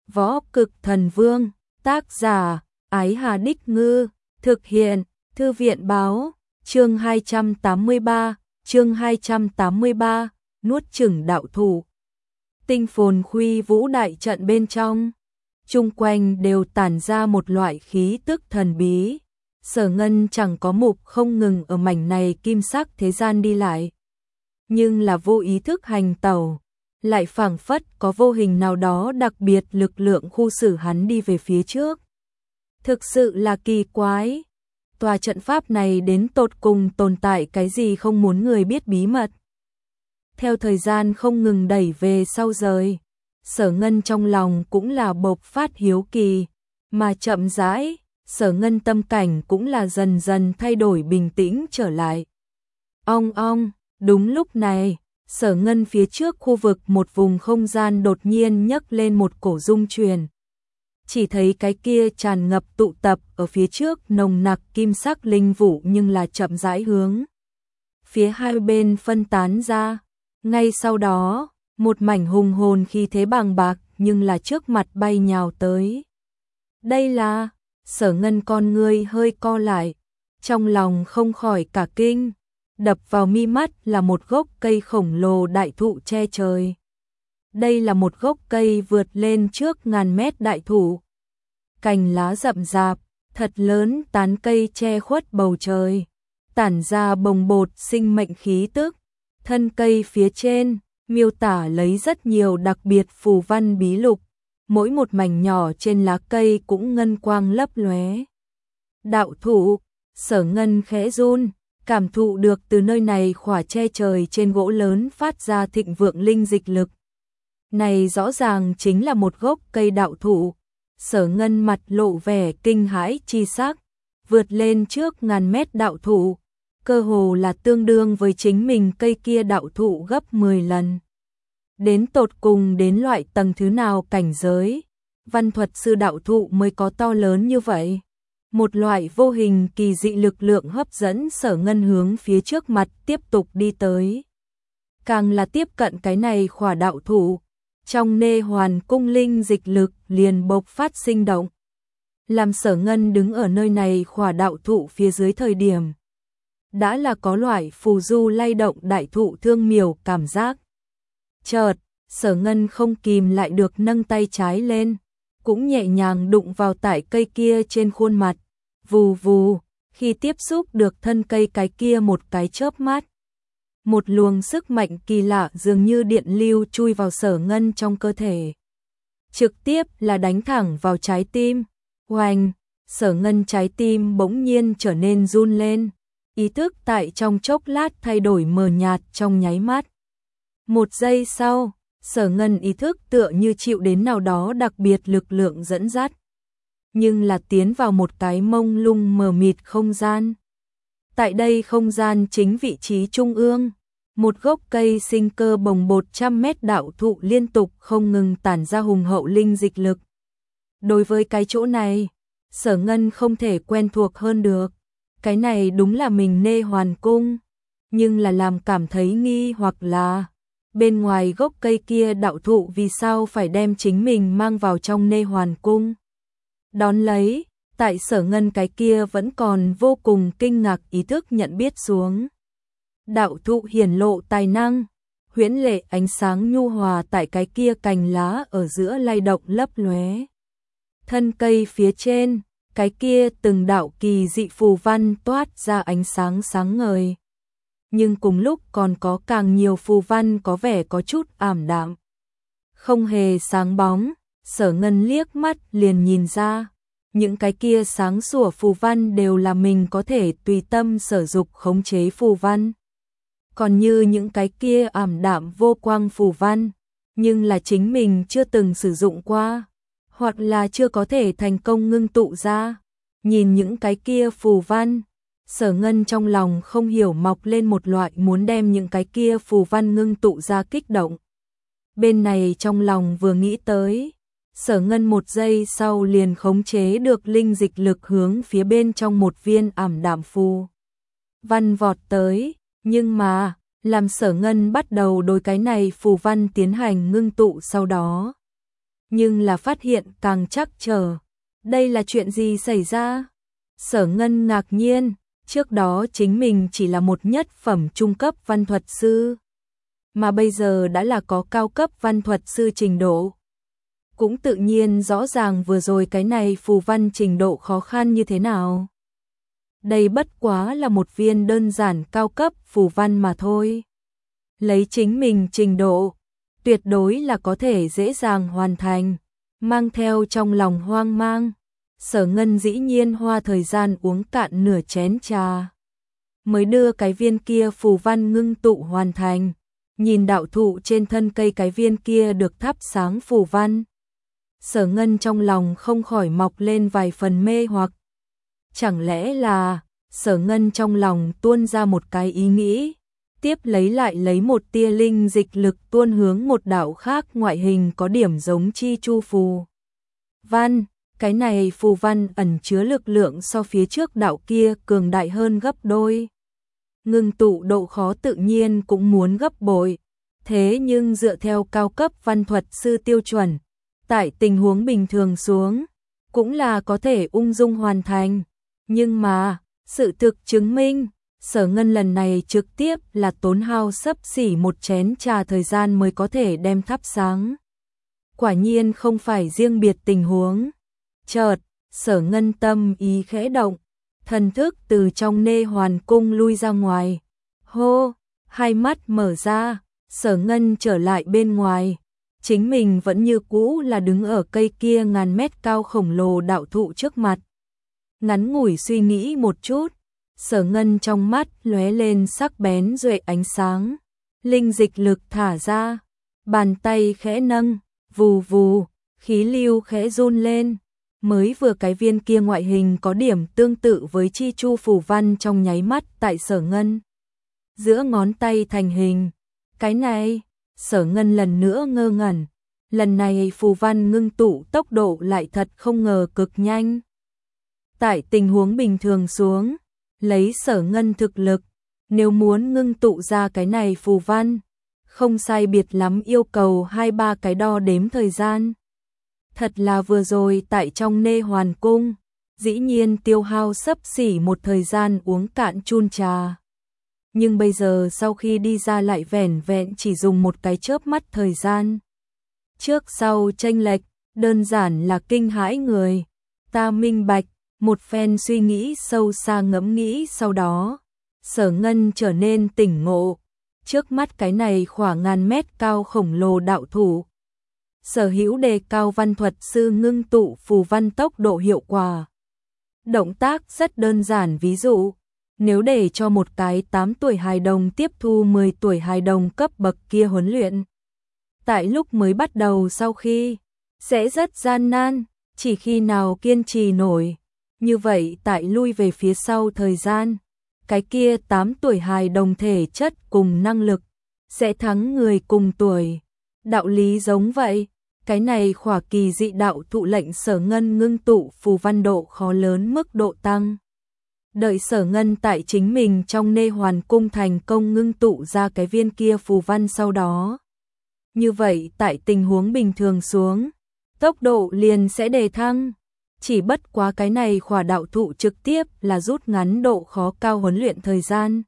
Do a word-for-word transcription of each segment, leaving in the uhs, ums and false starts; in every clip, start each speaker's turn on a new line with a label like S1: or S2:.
S1: Võ Cực Thần Vương, tác giả, Ái Hà Đích Ngư, thực hiện, Thư viện Báo, chương hai trăm tám mươi ba, chương hai trăm tám mươi ba, nuốt chửng đạo thủ. Tinh phồn khuy vũ đại trận bên trong, chung quanh đều tản ra một loại khí tức thần bí. Sở Ngân chẳng có mục không ngừng ở mảnh này kim sắc thế gian đi lại, nhưng là vô ý thức hành tẩu, lại phảng phất có vô hình nào đó đặc biệt lực lượng khu xử hắn đi về phía trước. Thực sự là kỳ quái, tòa trận pháp này đến tột cùng tồn tại cái gì không muốn người biết bí mật. Theo thời gian không ngừng đẩy về sau rời, Sở Ngân trong lòng cũng là bộc phát hiếu kỳ, mà chậm rãi, Sở Ngân tâm cảnh cũng là dần dần thay đổi bình tĩnh trở lại. Ong ong, đúng lúc này, Sở Ngân phía trước khu vực một vùng không gian đột nhiên nhấc lên một cổ rung chuyển. Chỉ thấy cái kia tràn ngập tụ tập ở phía trước nồng nặc kim sắc linh vụ nhưng là chậm rãi hướng phía hai bên phân tán ra. Ngay sau đó, một mảnh hùng hồn khí thế bàng bạc nhưng là trước mặt bay nhào tới. Đây là, Sở Ngân con ngươi hơi co lại, trong lòng không khỏi cả kinh, đập vào mi mắt là một gốc cây khổng lồ đại thụ che trời. Đây là một gốc cây vượt lên trước ngàn mét đại thụ. Cành lá rậm rạp, thật lớn, tán cây che khuất bầu trời, tản ra bồng bột sinh mệnh khí tức. Thân cây phía trên, miêu tả lấy rất nhiều đặc biệt phù văn bí lục, mỗi một mảnh nhỏ trên lá cây cũng ngân quang lấp lóe. Đạo thụ, Sở Ngân khẽ run, cảm thụ được từ nơi này khỏa che trời trên gỗ lớn phát ra thịnh vượng linh dịch lực. Này rõ ràng chính là một gốc cây đạo thụ. Sở Ngân mặt lộ vẻ kinh hãi chi sắc, vượt lên trước ngàn mét đạo thụ, cơ hồ là tương đương với chính mình cây kia đạo thụ gấp mười lần. Đến tột cùng đến loại tầng thứ nào cảnh giới, văn thuật sư đạo thụ mới có to lớn như vậy. Một loại vô hình kỳ dị lực lượng hấp dẫn Sở Ngân hướng phía trước mặt tiếp tục đi tới. Càng là tiếp cận cái này khỏa đạo thụ, trong nê hoàn cung linh dịch lực liền bộc phát sinh động. Làm Sở Ngân đứng ở nơi này khỏa đạo thụ phía dưới thời điểm, đã là có loại phù du lay động đại thụ thương miểu cảm giác. Chợt, Sở Ngân không kìm lại được nâng tay trái lên, cũng nhẹ nhàng đụng vào tại cây kia trên khuôn mặt. Vù vù, khi tiếp xúc được thân cây cái kia một cái chớp mắt, một luồng sức mạnh kỳ lạ dường như điện lưu chui vào Sở Ngân trong cơ thể, trực tiếp là đánh thẳng vào trái tim. Oanh, Sở Ngân trái tim bỗng nhiên trở nên run lên, ý thức tại trong chốc lát thay đổi mờ nhạt trong nháy mắt. Một giây sau, Sở Ngân ý thức tựa như chịu đến nào đó đặc biệt lực lượng dẫn dắt, nhưng là tiến vào một cái mông lung mờ mịt không gian. Tại đây không gian chính vị trí trung ương, một gốc cây sinh cơ bồng bột trăm mét đạo thụ liên tục không ngừng tản ra hùng hậu linh dịch lực. Đối với cái chỗ này, Sở Ngân không thể quen thuộc hơn được. Cái này đúng là mình nê hoàn cung, nhưng là làm cảm thấy nghi hoặc là bên ngoài gốc cây kia đạo thụ vì sao phải đem chính mình mang vào trong nê hoàn cung. Đón lấy, tại Sở Ngân cái kia vẫn còn vô cùng kinh ngạc ý thức nhận biết xuống. Đạo thụ hiển lộ tài năng, huyễn lệ ánh sáng nhu hòa tại cái kia cành lá ở giữa lay động lấp lóe. Thân cây phía trên, cái kia từng đạo kỳ dị phù văn toát ra ánh sáng sáng ngời. Nhưng cùng lúc còn có càng nhiều phù văn có vẻ có chút ảm đạm, không hề sáng bóng. Sở Ngân liếc mắt liền nhìn ra, những cái kia sáng sủa phù văn đều là mình có thể tùy tâm sở dục khống chế phù văn. Còn như những cái kia ảm đạm vô quang phù văn, nhưng là chính mình chưa từng sử dụng qua, hoặc là chưa có thể thành công ngưng tụ ra. Nhìn những cái kia phù văn, Sở Ngân trong lòng không hiểu mọc lên một loại muốn đem những cái kia phù văn ngưng tụ ra kích động. Bên này trong lòng vừa nghĩ tới, Sở Ngân một giây sau liền khống chế được linh dịch lực hướng phía bên trong một viên ảm đạm phù văn vọt tới, nhưng mà, làm Sở Ngân bắt đầu đối cái này phù văn tiến hành ngưng tụ sau đó, nhưng là phát hiện càng trắc trở. Đây là chuyện gì xảy ra? Sở Ngân ngạc nhiên, trước đó chính mình chỉ là một nhất phẩm trung cấp văn thuật sư, mà bây giờ đã là có cao cấp văn thuật sư trình độ. Cũng tự nhiên rõ ràng vừa rồi cái này phù văn trình độ khó khăn như thế nào. Đây bất quá là một viên đơn giản cao cấp phù văn mà thôi. Lấy chính mình trình độ, tuyệt đối là có thể dễ dàng hoàn thành. Mang theo trong lòng hoang mang, Sở Ngân dĩ nhiên hoa thời gian uống cạn nửa chén trà, mới đưa cái viên kia phù văn ngưng tụ hoàn thành. Nhìn đạo thụ trên thân cây cái viên kia được thắp sáng phù văn, Sở Ngân trong lòng không khỏi mọc lên vài phần mê hoặc. Chẳng lẽ là, Sở Ngân trong lòng tuôn ra một cái ý nghĩ, tiếp lấy lại lấy một tia linh dịch lực tuôn hướng một đạo khác ngoại hình có điểm giống chi chu phù văn. Cái này phù văn ẩn chứa lực lượng so phía trước đạo kia cường đại hơn gấp đôi. Ngưng tụ độ khó tự nhiên cũng muốn gấp bội. Thế nhưng dựa theo cao cấp văn thuật sư tiêu chuẩn, tại tình huống bình thường xuống, cũng là có thể ung dung hoàn thành. Nhưng mà, sự thực chứng minh, Sở Ngân lần này trực tiếp là tốn hao xấp xỉ một chén trà thời gian mới có thể đem thắp sáng. Quả nhiên không phải riêng biệt tình huống. Chợt, Sở Ngân tâm ý khẽ động, thần thức từ trong nê hoàn cung lui ra ngoài. Hô, hai mắt mở ra, Sở Ngân trở lại bên ngoài. Chính mình vẫn như cũ là đứng ở cây kia ngàn mét cao khổng lồ đạo thụ trước mặt. Ngắn ngủi suy nghĩ một chút, Sở Ngân trong mắt lóe lên sắc bén duệ ánh sáng. Linh dịch lực thả ra, bàn tay khẽ nâng, vù vù, khí lưu khẽ run lên. Mới vừa cái viên kia ngoại hình có điểm tương tự với chi chu phù văn trong nháy mắt tại Sở Ngân. Giữa ngón tay thành hình. Cái này, Sở Ngân lần nữa ngơ ngẩn. Lần này phù văn ngưng tụ tốc độ lại thật không ngờ cực nhanh. Tại tình huống bình thường xuống, lấy Sở Ngân thực lực, nếu muốn ngưng tụ ra cái này phù văn, không sai biệt lắm yêu cầu hai ba cái đo đếm thời gian. Thật là vừa rồi tại trong nê hoàn cung, dĩ nhiên tiêu hao xấp xỉ một thời gian uống cạn chun trà. Nhưng bây giờ sau khi đi ra lại vẻn vẹn chỉ dùng một cái chớp mắt thời gian. Trước sau chênh lệch, đơn giản là kinh hãi người. Ta minh bạch, một phen suy nghĩ sâu xa ngẫm nghĩ sau đó. Sở Ngân trở nên tỉnh ngộ. Trước mắt cái này khoảng ngàn mét cao khổng lồ đạo thủ. Sở hữu đề cao văn thuật sư ngưng tụ phù văn tốc độ hiệu quả. Động tác rất đơn giản, ví dụ, nếu để cho một cái tám tuổi hài đồng tiếp thu mười tuổi hài đồng cấp bậc kia huấn luyện, tại lúc mới bắt đầu sau khi, sẽ rất gian nan, chỉ khi nào kiên trì nổi. Như vậy tại lui về phía sau thời gian, cái kia tám tuổi hài đồng thể chất cùng năng lực, sẽ thắng người cùng tuổi. Đạo lý giống vậy, cái này khỏa kỳ dị đạo thụ lệnh Sở Ngân ngưng tụ phù văn độ khó lớn mức độ tăng. Đợi Sở Ngân tại chính mình trong nê hoàn cung thành công ngưng tụ ra cái viên kia phù văn sau đó. Như vậy tại tình huống bình thường xuống, tốc độ liền sẽ đề thăng. Chỉ bất quá cái này khỏa đạo thụ trực tiếp là rút ngắn độ khó cao huấn luyện thời gian.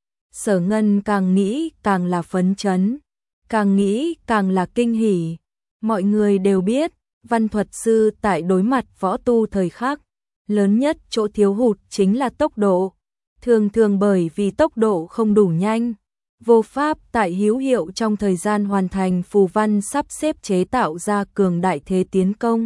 S1: Sở Ngân càng nghĩ càng là phấn chấn, càng nghĩ càng là kinh hỉ. Mọi người đều biết, văn thuật sư tại đối mặt võ tu thời khắc, lớn nhất chỗ thiếu hụt chính là tốc độ. Thường thường bởi vì tốc độ không đủ nhanh, vô pháp tại hữu hiệu trong thời gian hoàn thành phù văn sắp xếp chế tạo ra cường đại thế tiến công.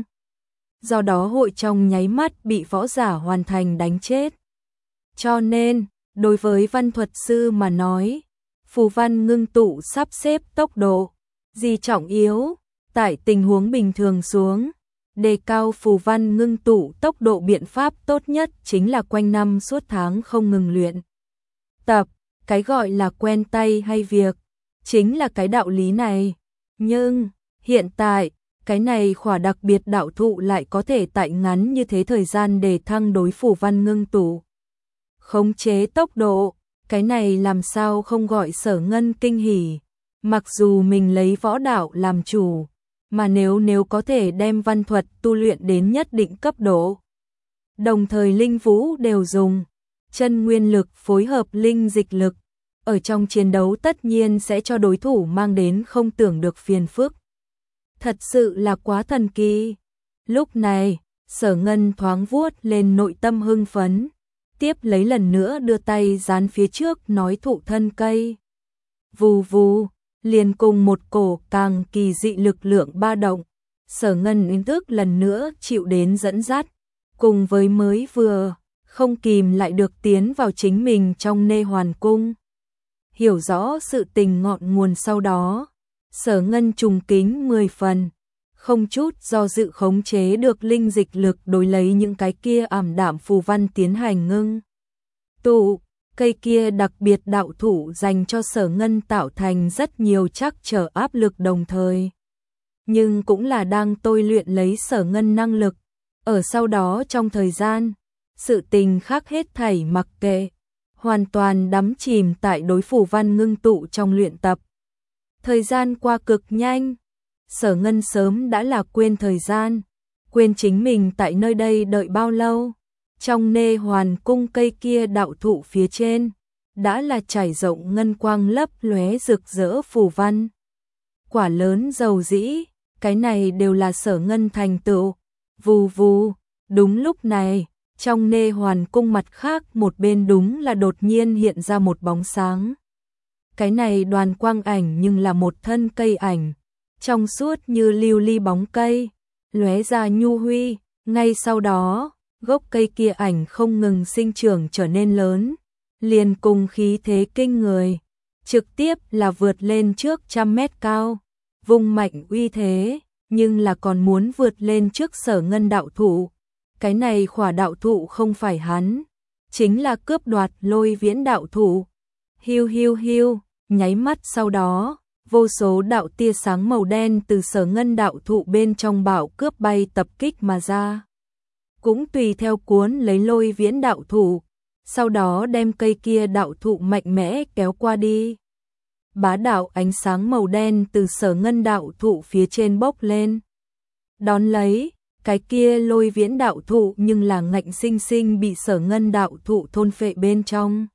S1: Do đó hội trong nháy mắt bị võ giả hoàn thành đánh chết. Cho nên, đối với văn thuật sư mà nói, phù văn ngưng tụ sắp xếp tốc độ, gì trọng yếu, tại tình huống bình thường xuống, đề cao phù văn ngưng tụ tốc độ biện pháp tốt nhất chính là quanh năm suốt tháng không ngừng luyện tập. Cái gọi là quen tay hay việc, chính là cái đạo lý này. Nhưng, hiện tại, cái này khỏa đặc biệt đạo thụ lại có thể tại ngắn như thế thời gian để thăng đối phù văn ngưng tụ. Khống chế tốc độ, cái này làm sao không gọi Sở Ngân kinh hỉ. Mặc dù mình lấy võ đạo làm chủ, mà nếu nếu có thể đem văn thuật tu luyện đến nhất định cấp độ, đồng thời linh vũ đều dùng, chân nguyên lực phối hợp linh dịch lực, ở trong chiến đấu tất nhiên sẽ cho đối thủ mang đến không tưởng được phiền phức. Thật sự là quá thần kỳ. Lúc này, Sở Ngân thoáng vuốt lên nội tâm hưng phấn, tiếp lấy lần nữa đưa tay dán phía trước nói thụ thân cây. Vù vù, liền cùng một cổ càng kỳ dị lực lượng ba động, Sở Ngân ý thức lần nữa chịu đến dẫn dắt, cùng với mới vừa, không kìm lại được tiến vào chính mình trong Nê Hoàn Cung. Hiểu rõ sự tình ngọn nguồn sau đó, Sở Ngân trùng kính mười phần, không chút do dự khống chế được linh dịch lực đối lấy những cái kia ảm đạm phù văn tiến hành ngưng tụ. Cây kia đặc biệt đạo thủ dành cho Sở Ngân tạo thành rất nhiều trắc trở áp lực đồng thời, nhưng cũng là đang tôi luyện lấy Sở Ngân năng lực. Ở sau đó trong thời gian, sự tình khác hết thảy mặc kệ, hoàn toàn đắm chìm tại đối phù văn ngưng tụ trong luyện tập. Thời gian qua cực nhanh, Sở Ngân sớm đã là quên thời gian, quên chính mình tại nơi đây đợi bao lâu. Trong Nê Hoàn Cung cây kia đạo thụ phía trên, đã là trải rộng ngân quang lấp lóe rực rỡ phù văn. Quả lớn dầu dĩ, cái này đều là Sở Ngân thành tựu. Vù vù, đúng lúc này, trong Nê Hoàn Cung mặt khác một bên đúng là đột nhiên hiện ra một bóng sáng. Cái này đoàn quang ảnh nhưng là một thân cây ảnh, trong suốt như lưu ly bóng cây, lóe ra nhu huy, ngay sau đó, gốc cây kia ảnh không ngừng sinh trưởng trở nên lớn, liền cùng khí thế kinh người, trực tiếp là vượt lên trước trăm mét cao, vung mạnh uy thế, nhưng là còn muốn vượt lên trước Sở Ngân đạo thụ. Cái này khỏa đạo thụ không phải hắn, chính là cướp đoạt Lôi Viễn đạo thụ. Hiu hiu hiu, nháy mắt sau đó, vô số đạo tia sáng màu đen từ Sở Ngân đạo thụ bên trong bão cướp bay tập kích mà ra, cũng tùy theo cuốn lấy Lôi Viễn đạo thụ, sau đó đem cây kia đạo thụ mạnh mẽ kéo qua đi. Bá đạo ánh sáng màu đen từ Sở Ngân đạo thụ phía trên bốc lên, đón lấy, cái kia Lôi Viễn đạo thụ nhưng là ngạnh sinh sinh bị Sở Ngân đạo thụ thôn phệ bên trong.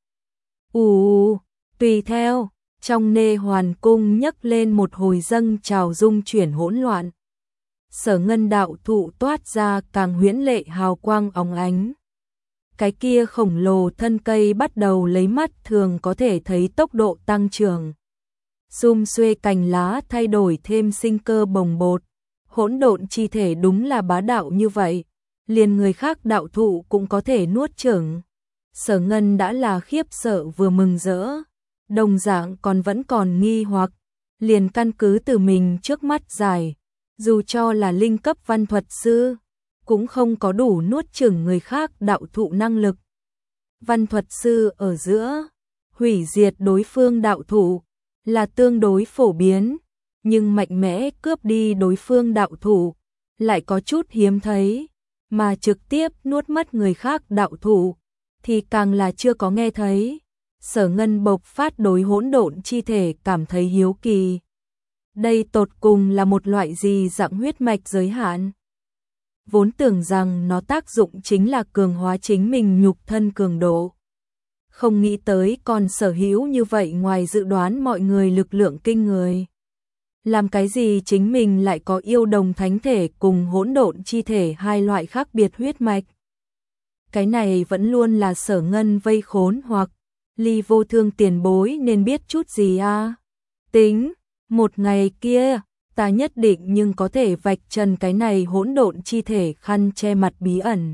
S1: Ù, tùy theo, trong Nê Hoàn Cung nhấc lên một hồi dâng trào dung chuyển hỗn loạn. Sở Ngân đạo thụ toát ra càng huyễn lệ hào quang óng ánh. Cái kia khổng lồ thân cây bắt đầu lấy mắt thường có thể thấy tốc độ tăng trưởng. Sum xuê cành lá thay đổi thêm sinh cơ bồng bột. Hỗn độn chi thể đúng là bá đạo như vậy, liền người khác đạo thụ cũng có thể nuốt chửng. Sở Ngân đã là khiếp sợ vừa mừng rỡ, đồng dạng còn vẫn còn nghi hoặc, liền căn cứ từ mình trước mắt giải, dù cho là linh cấp văn thuật sư, cũng không có đủ nuốt chửng người khác đạo thụ năng lực. Văn thuật sư ở giữa, hủy diệt đối phương đạo thụ là tương đối phổ biến, nhưng mạnh mẽ cướp đi đối phương đạo thủ lại có chút hiếm thấy, mà trực tiếp nuốt mất người khác đạo thủ thì càng là chưa có nghe thấy. Sở Ngân bộc phát đối hỗn độn chi thể cảm thấy hiếu kỳ. Đây tột cùng là một loại gì dạng huyết mạch giới hạn? Vốn tưởng rằng nó tác dụng chính là cường hóa chính mình nhục thân cường độ, không nghĩ tới còn sở hữu như vậy ngoài dự đoán mọi người lực lượng kinh người. Làm cái gì chính mình lại có yêu đồng thánh thể cùng hỗn độn chi thể hai loại khác biệt huyết mạch? Cái này vẫn luôn là Sở Ngân vây khốn hoặc Ly Vô Thương tiền bối nên biết chút gì à? Tính, một ngày kia, ta nhất định nhưng có thể vạch trần cái này hỗn độn chi thể khăn che mặt bí ẩn.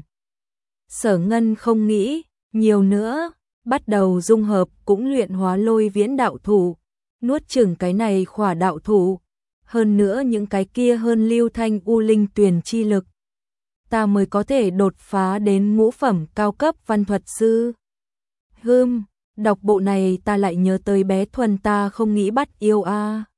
S1: Sở Ngân không nghĩ nhiều nữa, bắt đầu dung hợp cũng luyện hóa Lôi Viễn đạo thủ, nuốt chửng cái này khỏa đạo thủ, hơn nữa những cái kia hơn lưu thanh u linh tuyền chi lực, ta mới có thể đột phá đến ngũ phẩm cao cấp văn thuật sư. Hừm, đọc bộ này ta lại nhớ tới bé Thuần ta không nghĩ bắt yêu a. À.